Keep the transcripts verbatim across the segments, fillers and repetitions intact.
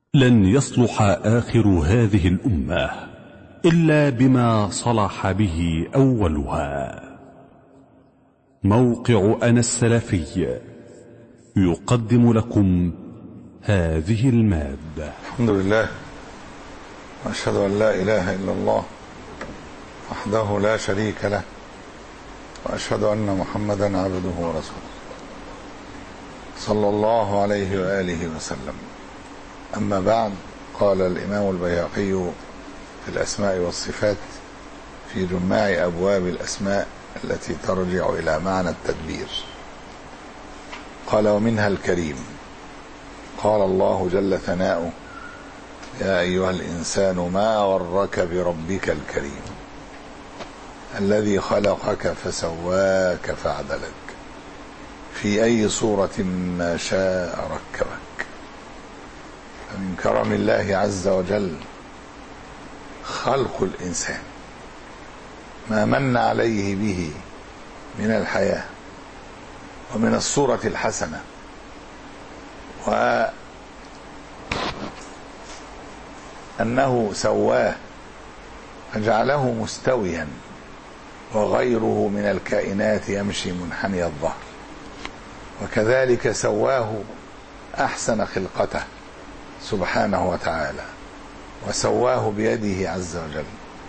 لن يصلح آخر هذه الأمة إلا بما صلح به أولها. موقع أنا السلفي يقدم لكم هذه المادة. الحمد لله، وأشهد أن لا إله إلا الله وحده لا شريك له، وأشهد أن محمدا عبده ورسوله صلى الله عليه وآله وسلم. أما بعد، قال الإمام البيهقي في الأسماء والصفات في جماع أبواب الأسماء التي ترجع إلى معنى التدبير، قال: ومنها الكريم. قال الله جل ثناؤه: يا أيها الإنسان ما غرك بربك الكريم الذي خلقك فسواك فعدلك في أي صورة ما شاء ركبك. فمن كرم الله عز وجل خلق الإنسان، ما من عليه به من الحياة ومن الصورة الحسنة، وأنه سواه فجعله مستويا، وغيره من الكائنات يمشي منحني الظهر، وكذلك سواه أحسن خلقته سبحانه وتعالى، وسواه بيده عز وجل،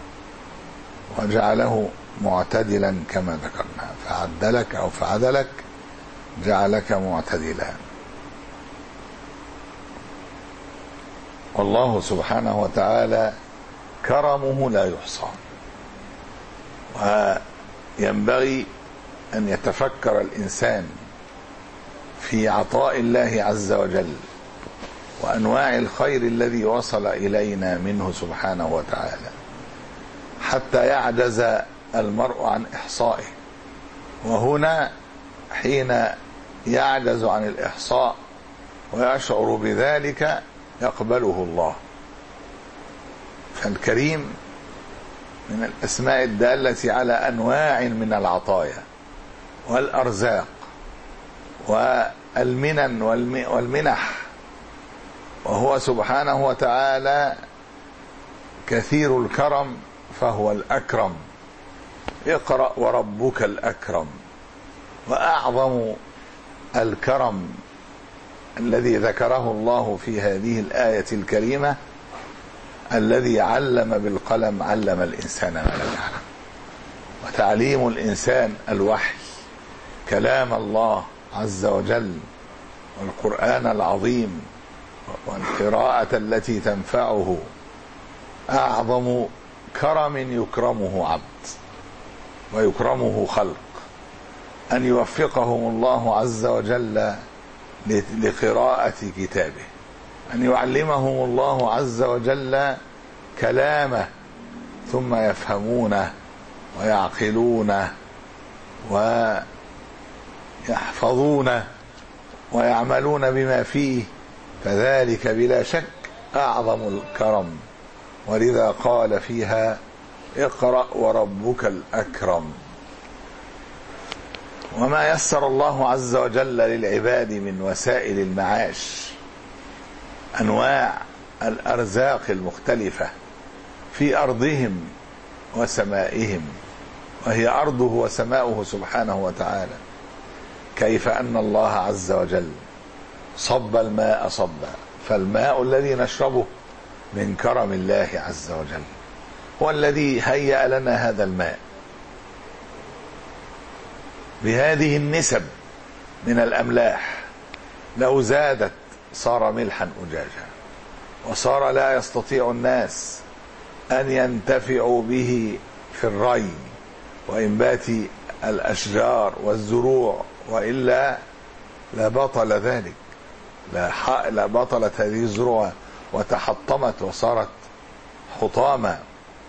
وجعله معتدلا كما ذكرنا، فعدلك أو فعدلك جعلك معتدلا. والله سبحانه وتعالى كرمه لا يحصى، وينبغي أن يتفكر الإنسان في عطاء الله عز وجل وأنواع الخير الذي وصل إلينا منه سبحانه وتعالى، حتى يعجز المرء عن إحصائه. وهنا حين يعجز عن الإحصاء ويشعر بذلك يقبله الله. فالكريم من الأسماء الدالة على أنواع من العطايا والأرزاق والمنن والمنح، وهو سبحانه وتعالى كثير الكرم، فهو الأكرم. اقرأ وربك الأكرم. وأعظم الكرم الذي ذكره الله في هذه الآية الكريمة الذي علم بالقلم، علم الإنسان ما لم يعلم. وتعليم الإنسان الوحي، كلام الله عز وجل والقرآن العظيم والقراءة التي تنفعه، أعظم كرم يكرمه عبد ويكرمه خلق، أن يوفقهم الله عز وجل لقراءة كتابه، أن يعلمهم الله عز وجل كلامه ثم يفهمونه ويعقلونه ويحفظونه ويعملون بما فيه، فذلك بلا شك أعظم الكرم. ولذا قال فيها: اقرأ وربك الأكرم. وما يسر الله عز وجل للعباد من وسائل المعاش، أنواع الأرزاق المختلفة في أرضهم وسمائهم، وهي أرضه وسماؤه سبحانه وتعالى. كيف أن الله عز وجل صب الماء صبا، فالماء الذي نشربه من كرم الله عز وجل، هو الذي هيأ لنا هذا الماء بهذه النسب من الأملاح. لو زادت صار ملحا أجاجا، وصار لا يستطيع الناس أن ينتفعوا به في الري وإنبات الأشجار والزروع، وإلا لبطل ذلك، لبطلت هذه الزروع وتحطمت وصارت حطاما.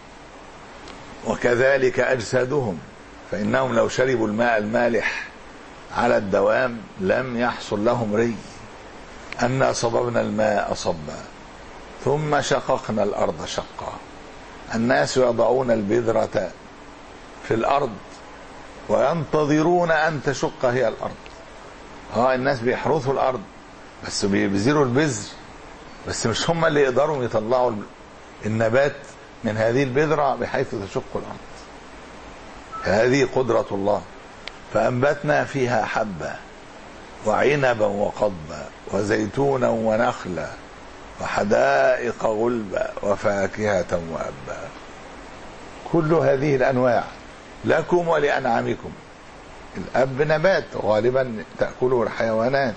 وكذلك أجسادهم، فإنهم لو شربوا الماء المالح على الدوام لم يحصل لهم ري. أنا صببنا الماء صبا ثم شققنا الأرض شقا. الناس يضعون البذرة في الأرض وينتظرون أن تشق هي الأرض. اه الناس بيحرثوا الأرض، بس بيبذروا البذر بس مش هم اللي يقدروا يطلعوا النبات من هذه البذرة بحيث تشق الأرض. هذه قدرة الله. فأنبتنا فيها حبا وعنبا وقضبا وزيتونا ونخلا وحدائق غلبا وفاكهة وأبا. كل هذه الأنواع لكم ولأنعامكم. الأب نبات غالبا تأكله الحيوانات،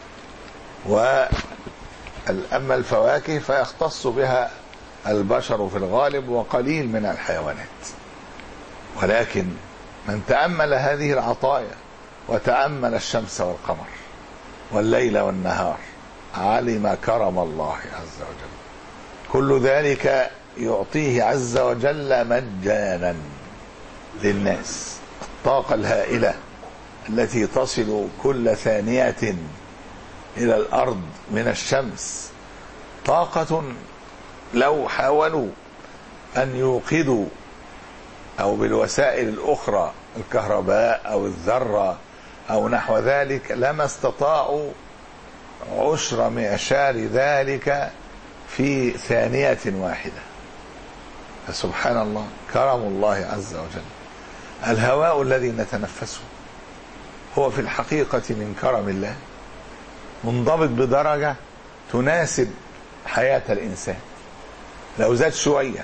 وأما الفواكه فيختص بها البشر في الغالب وقليل من الحيوانات. ولكن من تأمل هذه العطايا وتأمل الشمس والقمر والليل والنهار علم كرم الله عز وجل. كل ذلك يعطيه عز وجل مجانا للناس. الطاقة الهائلة التي تصل كل ثانية إلى الأرض من الشمس طاقة لو حاولوا أن يوقدوا أو بالوسائل الأخرى الكهرباء أو الذرة أو نحو ذلك لما استطاعوا عشر معشار ذلك في ثانية واحدة. فسبحان الله كرم الله عز وجل. الهواء الذي نتنفسه هو في الحقيقة من كرم الله، منضبط بدرجة تناسب حياة الإنسان. لو زاد شوية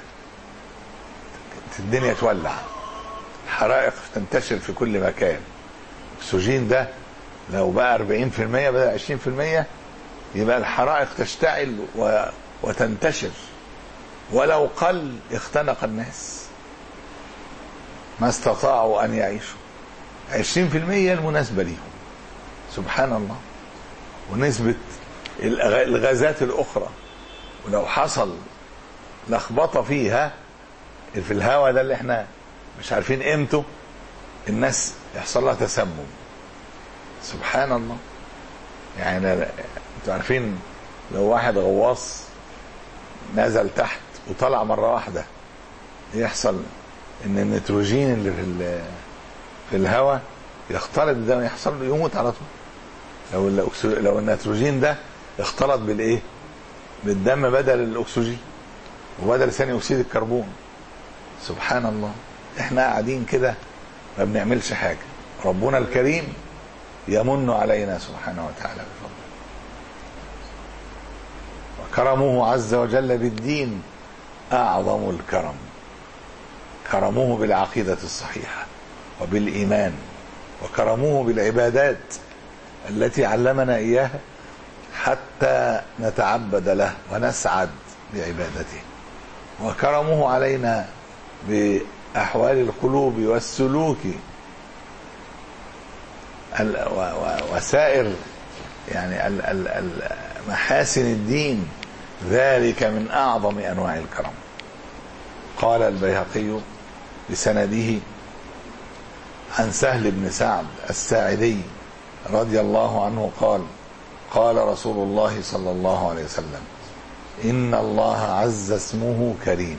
الدنيا تولع، الحرائق تنتشر في كل مكان. الأكسجين ده لو بقى أربعين في المية بدل عشرين في المية يبقى الحرائق تشتعل وتنتشر، ولو قل اختنق الناس ما استطاعوا أن يعيشوا. عشرين في المية المناسبة لهم سبحان الله. ونسبة الغازات الأخرى ولو حصل لخبطة فيها في الهواء ده اللي احنا مش عارفين قيمته الناس يحصل لها تسمم سبحان الله. يعني انتوا عارفين لو واحد غواص نزل تحت وطلع مرة واحدة يحصل ان النيتروجين اللي في في الهواء يختلط بالدم يحصل له يموت على طول. لو لو النيتروجين ده اختلط بالايه بالدم بدل الاكسجين وبدل ثاني اكسيد الكربون سبحان الله. احنا قاعدين كده ما بنعملش حاجة، ربنا الكريم يمن علينا سبحانه وتعالى بفضله. وكرمه عز وجل بالدين أعظم الكرم. كرمه بالعقيدة الصحيحة وبالإيمان، وكرمه بالعبادات التي علمنا إياها حتى نتعبد له ونسعد بعبادته. وكرمه علينا بأحوال القلوب والسلوك وسائر يعني محاسن الدين. ذلك من أعظم أنواع الكرم. قال البيهقي بسنده عن سهل بن سعد الساعدي رضي الله عنه قال قال رسول الله صلى الله عليه وسلم إن الله عز اسمه كريم.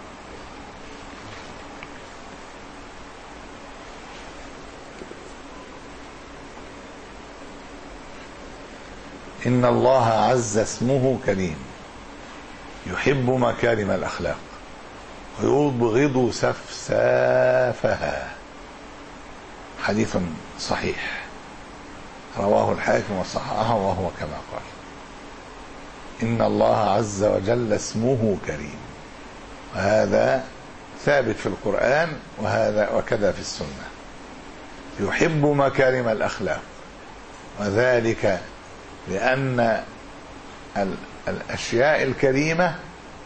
إن الله عز اسمه كريم يحب مكارم الأخلاق ويبغض سفسافها. حديث صحيح رواه الحاكم وصححه وهو كما قال. إن الله عز وجل اسمه كريم، وهذا ثابت في القرآن وهذا وكذا في السنة. يحب مكارم الأخلاق، وذلك لأن الأشياء الكريمة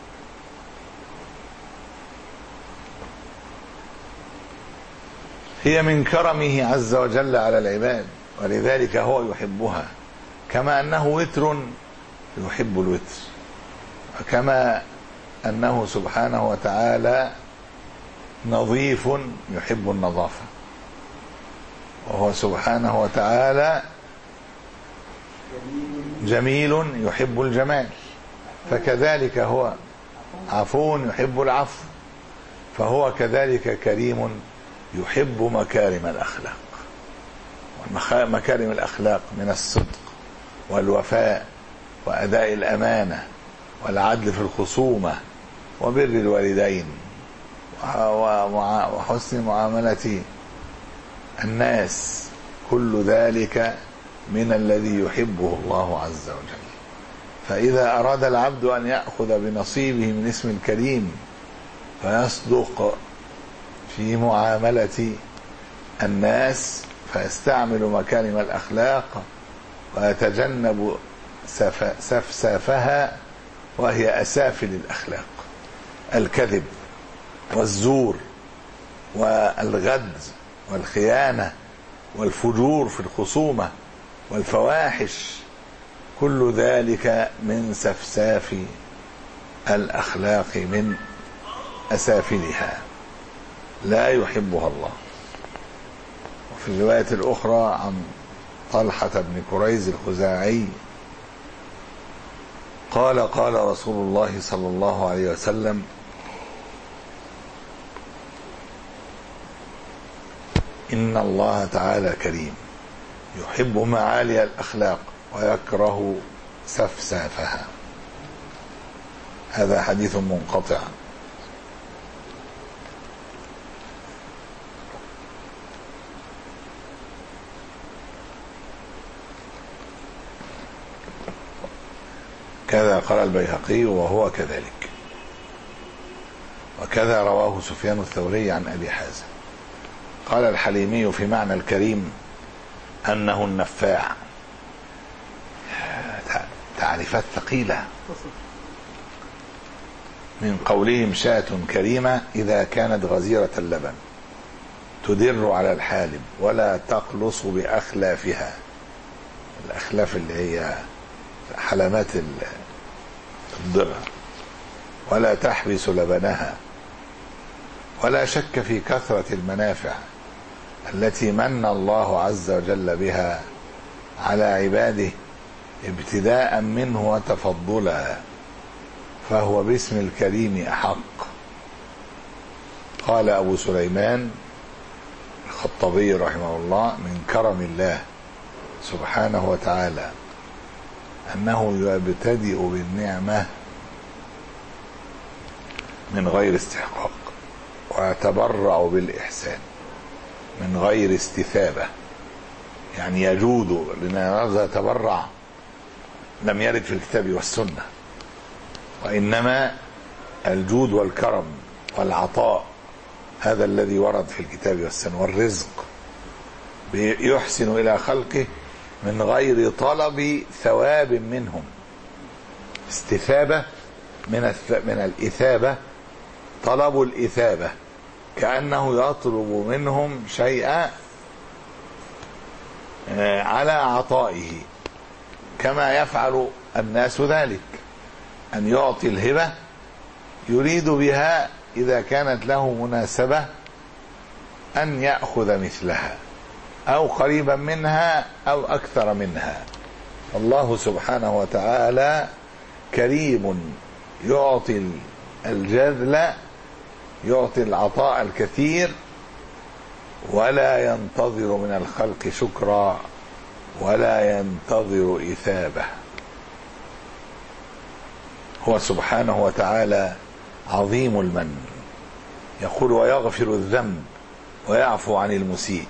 هي من كرمه عز وجل على العباد، ولذلك هو يحبها. كما أنه وتر يحب الوتر، وكما أنه سبحانه وتعالى نظيف يحب النظافة، وهو سبحانه وتعالى جميل يحب الجمال، فكذلك هو عفو يحب العفو، فهو كذلك كريم يحب مكارم الأخلاق. مكارم الأخلاق من الصدق والوفاء وأداء الأمانة والعدل في الخصومة وبر الوالدين وحسن معاملة الناس، كل ذلك من الذي يحبه الله عز وجل. فإذا أراد العبد أن يأخذ بنصيبه من اسم الكريم فيصدق في معاملة الناس، فيستعمل مكارم الأخلاق ويتجنب سفسافها وهي أسافل الأخلاق: الكذب والزور والغد والخيانة والفجور في الخصومة والفواحش، كل ذلك من سفساف الأخلاق، من أسافلها، لا يحبها الله. وفي الرواية الأخرى عن طلحة بن كريز الخزاعي قال: قال رسول الله صلى الله عليه وسلم: إن الله تعالى كريم يحب معالي الأخلاق ويكره سفسافها. هذا حديث منقطع. كذا قال البيهقي وهو كذلك، وكذا رواه سفيان الثوري عن أبي حازم. قال الحليمي في معنى الكريم أنه النفاع. تعريفات ثقيلة. من قولهم: شاة كريمة إذا كانت غزيرة اللبن تدر على الحالب ولا تقلص بأخلافها. الأخلاف اللي هي حلمات الضرع، ولا تحبس لبنها. ولا شك في كثرة المنافع التي من الله عز وجل بها على عباده ابتداء منه وتفضلا، فهو باسم الكريم أحق. قال أبو سليمان الخطبي رحمه الله: من كرم الله سبحانه وتعالى أنه يبتدئ بالنعمة من غير استحقاق، ويتبرع بالإحسان من غير استثابة. يعني يجود، لأن يتبرع لم يرد في الكتاب والسنة، وإنما الجود والكرم والعطاء هذا الذي ورد في الكتاب والسنة. والرزق يحسن إلى خلقه من غير طلب ثواب منهم. استثابة من من الإثابة، طلب الإثابة، كأنه يطلب منهم شيئا على عطائه، كما يفعل الناس ذلك، أن يعطي الهبة يريد بها إذا كانت له مناسبة أن يأخذ مثلها أو قريبا منها أو أكثر منها. الله سبحانه وتعالى كريم يعطي الجذل، يعطي العطاء الكثير، ولا ينتظر من الخلق شكرا ولا ينتظر إثابة. هو سبحانه وتعالى عظيم المن، يقول: ويغفر الذنب ويعفو عن المسيء.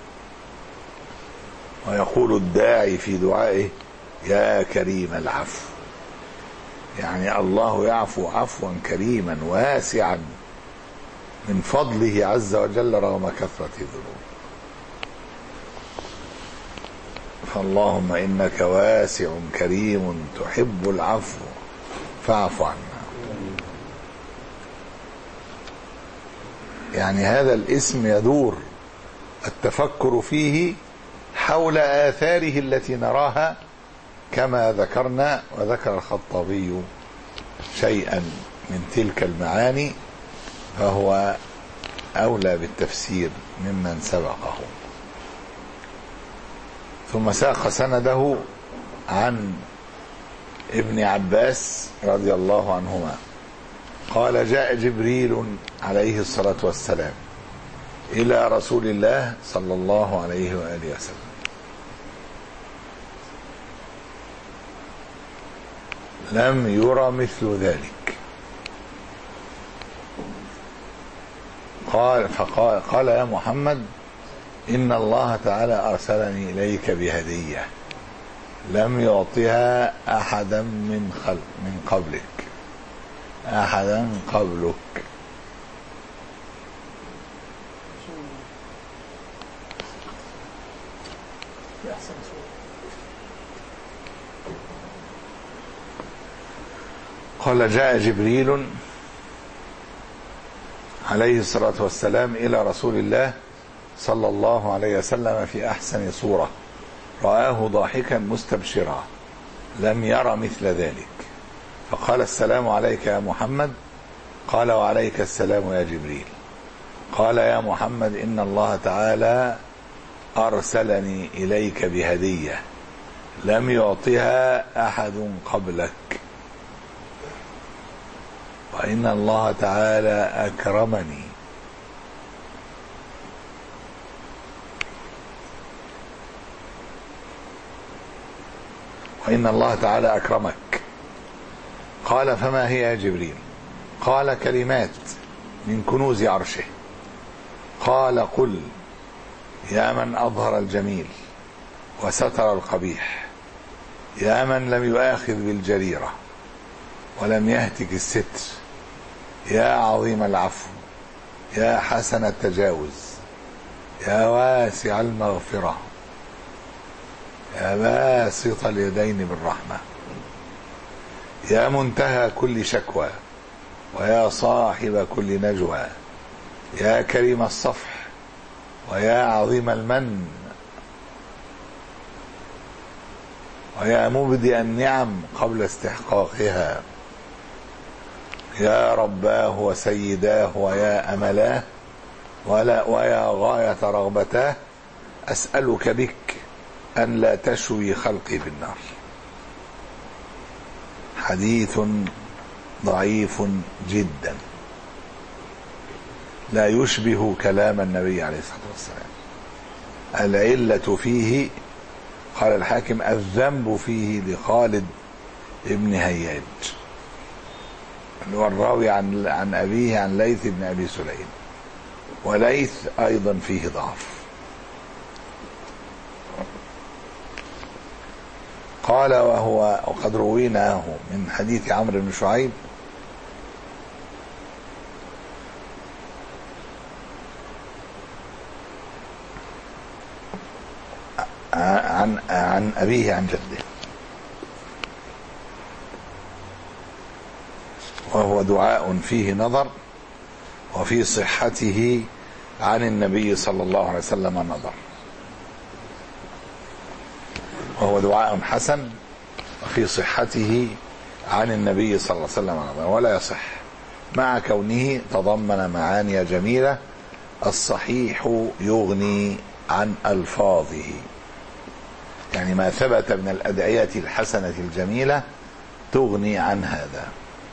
ويقول الداعي في دعائه: يا كريم العفو. يعني الله يعفو عفوا كريما واسعا من فضله عز وجل رغم كثرة الذنوب. فاللهم إنك واسع كريم تحب العفو فاعف عنا. يعني هذا الاسم يدور التفكر فيه حول آثاره التي نراها كما ذكرنا، وذكر الخطابي شيئا من تلك المعاني، فهو أولى بالتفسير ممن سبقه. ثم ساق سنده عن ابن عباس رضي الله عنهما قال: جاء جبريل عليه الصلاة والسلام إلى رسول الله صلى الله عليه وآله وسلم لم ير مثل ذلك. قال فقال قال يا محمد إن الله تعالى أرسلني إليك بهدية لم يعطها أحدا من خلق من قبلك أحدا قبلك. قال جاء جبريل عليه الصلاة والسلام إلى رسول الله صلى الله عليه وسلم في أحسن صورة، رآه ضاحكا مستبشرا لم ير مثل ذلك، فقال السلام عليك يا محمد. قال وعليك السلام يا جبريل. قال يا محمد إن الله تعالى أرسلني إليك بهدية لم يعطها أحد قبلك، وإن الله تعالى أكرمني وإن الله تعالى أكرمك. قال فما هي يا جبريل؟ قال كلمات من كنوز عرشه. قال قل يا من أظهر الجميل وستر القبيح، يا من لم يؤاخذ بالجريرة ولم يهتك الستر، يا عظيم العفو، يا حسن التجاوز، يا واسع المغفرة، يا باسط اليدين بالرحمة، يا منتهى كل شكوى، ويا صاحب كل نجوى، يا كريم الصفح، ويا عظيم المن، ويا مبدئ النعم قبل استحقاقها، يا رباه وسيداه ويا أملاه ولا ويا غاية رغبتاه، أسألك بك أن لا تشوي خلقي بالنار. حديث ضعيف جدا لا يشبه كلام النبي عليه الصلاة والسلام. العلة فيه قال الحاكم الذنب فيه لخالد ابن هياج والراوي عن عن أبيه عن ليث بن أبي سليم، وليث أيضا فيه ضعف. قال وهو وقد رويناه من حديث عمرو بن شعيب عن عن أبيه عن جده، وهو دعاء فيه نظر، وفي صحته عن النبي صلى الله عليه وسلم نظر، وهو دعاء حسن وفي صحته عن النبي صلى الله عليه وسلم نظر، ولا يصح مع كونه تضمن معاني جميلة. الصحيح يغني عن ألفاظه، يعني ما ثبت من الأدعية الحسنة الجميلة تغني عن هذا.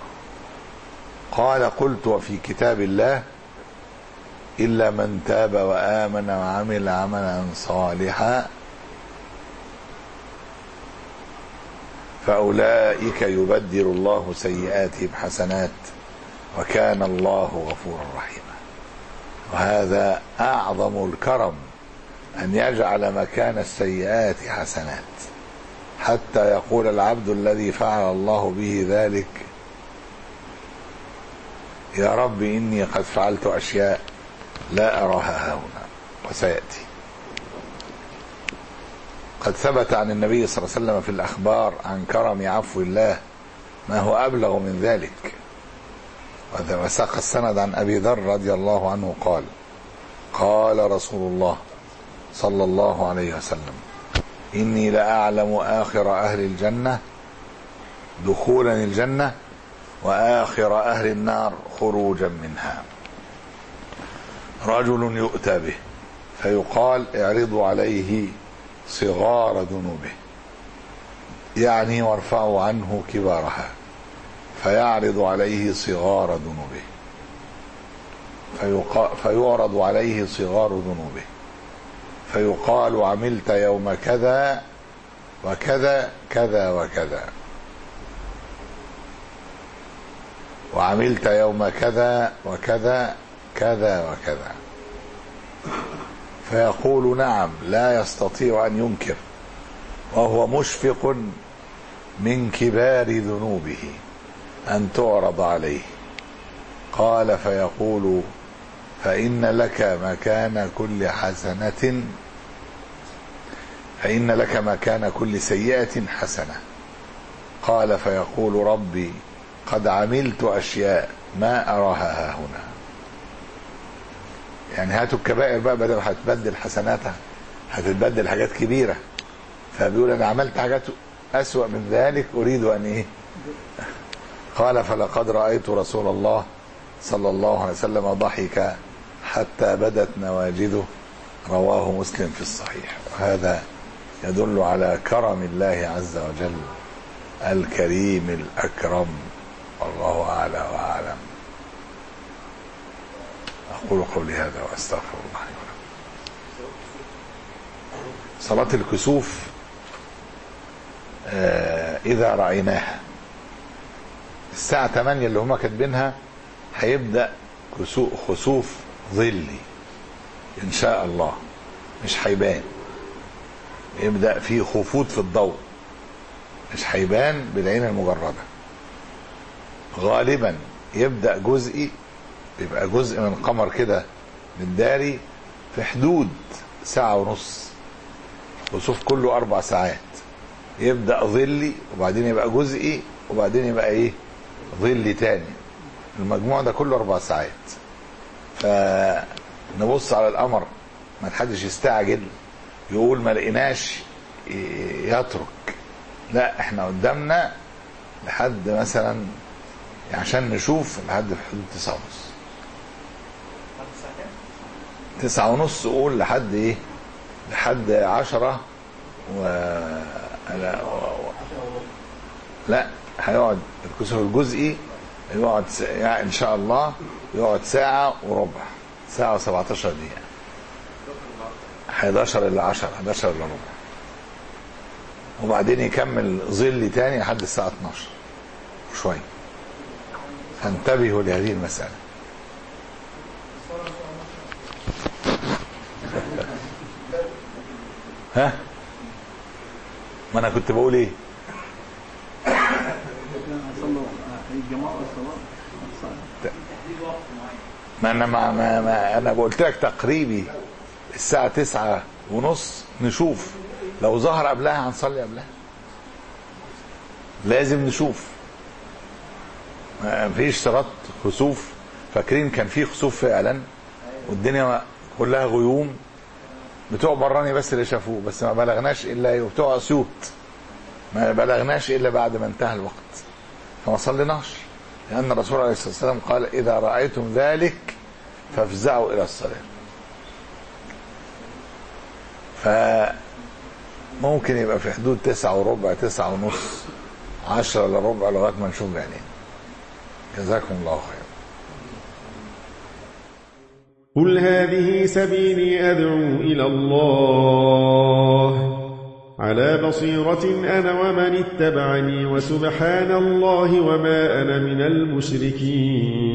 قال قلت وفي كتاب الله إلا من تاب وآمن وعمل عملا صالحا فأولئك يبدل الله سيئاتهم حسنات وكان الله غفورا رحيما. وهذا أعظم الكرم أن يجعل مكان السيئات حسنات، حتى يقول العبد الذي فعل الله به ذلك يا رب إني قد فعلت أشياء لا أراها هنا وسيأتي. قد ثبت عن النبي صلى الله عليه وسلم في الأخبار عن كرم عفو الله ما هو أبلغ من ذلك. وساق السند عن أبي ذر رضي الله عنه قال قال رسول الله صلى الله عليه وسلم إني لأعلم آخر أهل الجنة دخولا الجنة وآخر أهل النار خروجا منها. رجل يؤتى به فيقال اعرضوا عليه صغار ذنوبه، يعني وارفعوا عنه كبارها، فيعرض عليه صغار ذنوبه فيعرض عليه صغار ذنوبه فيقال عملت يوم كذا وكذا كذا وكذا، وعملت يوم كذا وكذا كذا وكذا، فيقول نعم، لا يستطيع أن ينكر، وهو مشفق من كبار ذنوبه أن تعرض عليه. قال فيقول فإن لك مكان كل حسنة فإن لك مكان كل سيئة حسنة. قال فيقول ربي قد عملت أشياء ما أراها هنا. يعني هاتوا الكبائر بقى، بدل هتبدل حسناتها هتتبدل حاجات كبيرة، فبيقول أنا عملت حاجات أسوأ من ذلك أريد أن إيه. قال فلقد رأيت رسول الله صلى الله عليه وسلم ضحك حتى بدت نواجذه، رواه مسلم في الصحيح. وهذا يدل على كرم الله عز وجل الكريم الأكرم، والله أعلى وأعلم. أقول قولي هذا وأستغفر الله. صلاة الكسوف آه إذا رأيناها الساعة ثمانية اللي هما كاتبينها هيبدأ خسوف ظلي إن شاء الله، مش هيبان، يبدأ فيه خفوت في الضوء، مش هيبان بالعين المجردة. غالبا يبدأ جزئي، يبقى جزء من القمر كده متداري في حدود ساعة ونص، خسوف كله أربع ساعات. يبدأ ظلي وبعدين يبقى جزئي وبعدين يبقى إيه ظلي تاني. المجموع ده كله أربع ساعات. فنبص على القمر، ما حدش يستعجل يقول ما لقيناش يترك، لا احنا قدامنا لحد مثلا عشان نشوف لحد في حدود تسعة ونص تسعة ونص قول لحد ايه لحد عشرة و... لا و... لا هيقعد الكسوف الجزئي يقعد س... يعني ان شاء الله يقعد ساعة وربع، ساعة وسبعتاشر دقيقة، حداشر إلى عشرة، حداشر إلى ربع، وبعدين يكمل ظل تاني لحد الساعة اتناشر وشوية. فانتبهوا لهذه المسألة. ها ما انا كنت بقول ايه؟ ما انا ما, ما, ما انا قلت لك تقريبي الساعة تسعة ونص نشوف، لو ظهر قبلها هنصلي قبلها، لازم نشوف. ما فيش صلاة خسوف، فاكرين كان في خسوف فعلا والدنيا كلها غيوم، بتوع براني بس اللي شافوه، بس ما بلغناش الا بتوع اسيوط ما بلغناش الا بعد ما انتهى الوقت، فما صليناش، لان الرسول عليه الصلاه والسلام قال اذا رايتم ذلك فافزعوا الى الصلاه. فممكن يبقى في حدود تسعة وربع، تسعة ونص، عشرة الا ربع، لغايه ما نشوف بعينين. جزاكم الله خير. قل هذه سبيلي أدعو إلى الله على بصيرة أنا ومن اتبعني، وسبحان الله وما أنا من المشركين.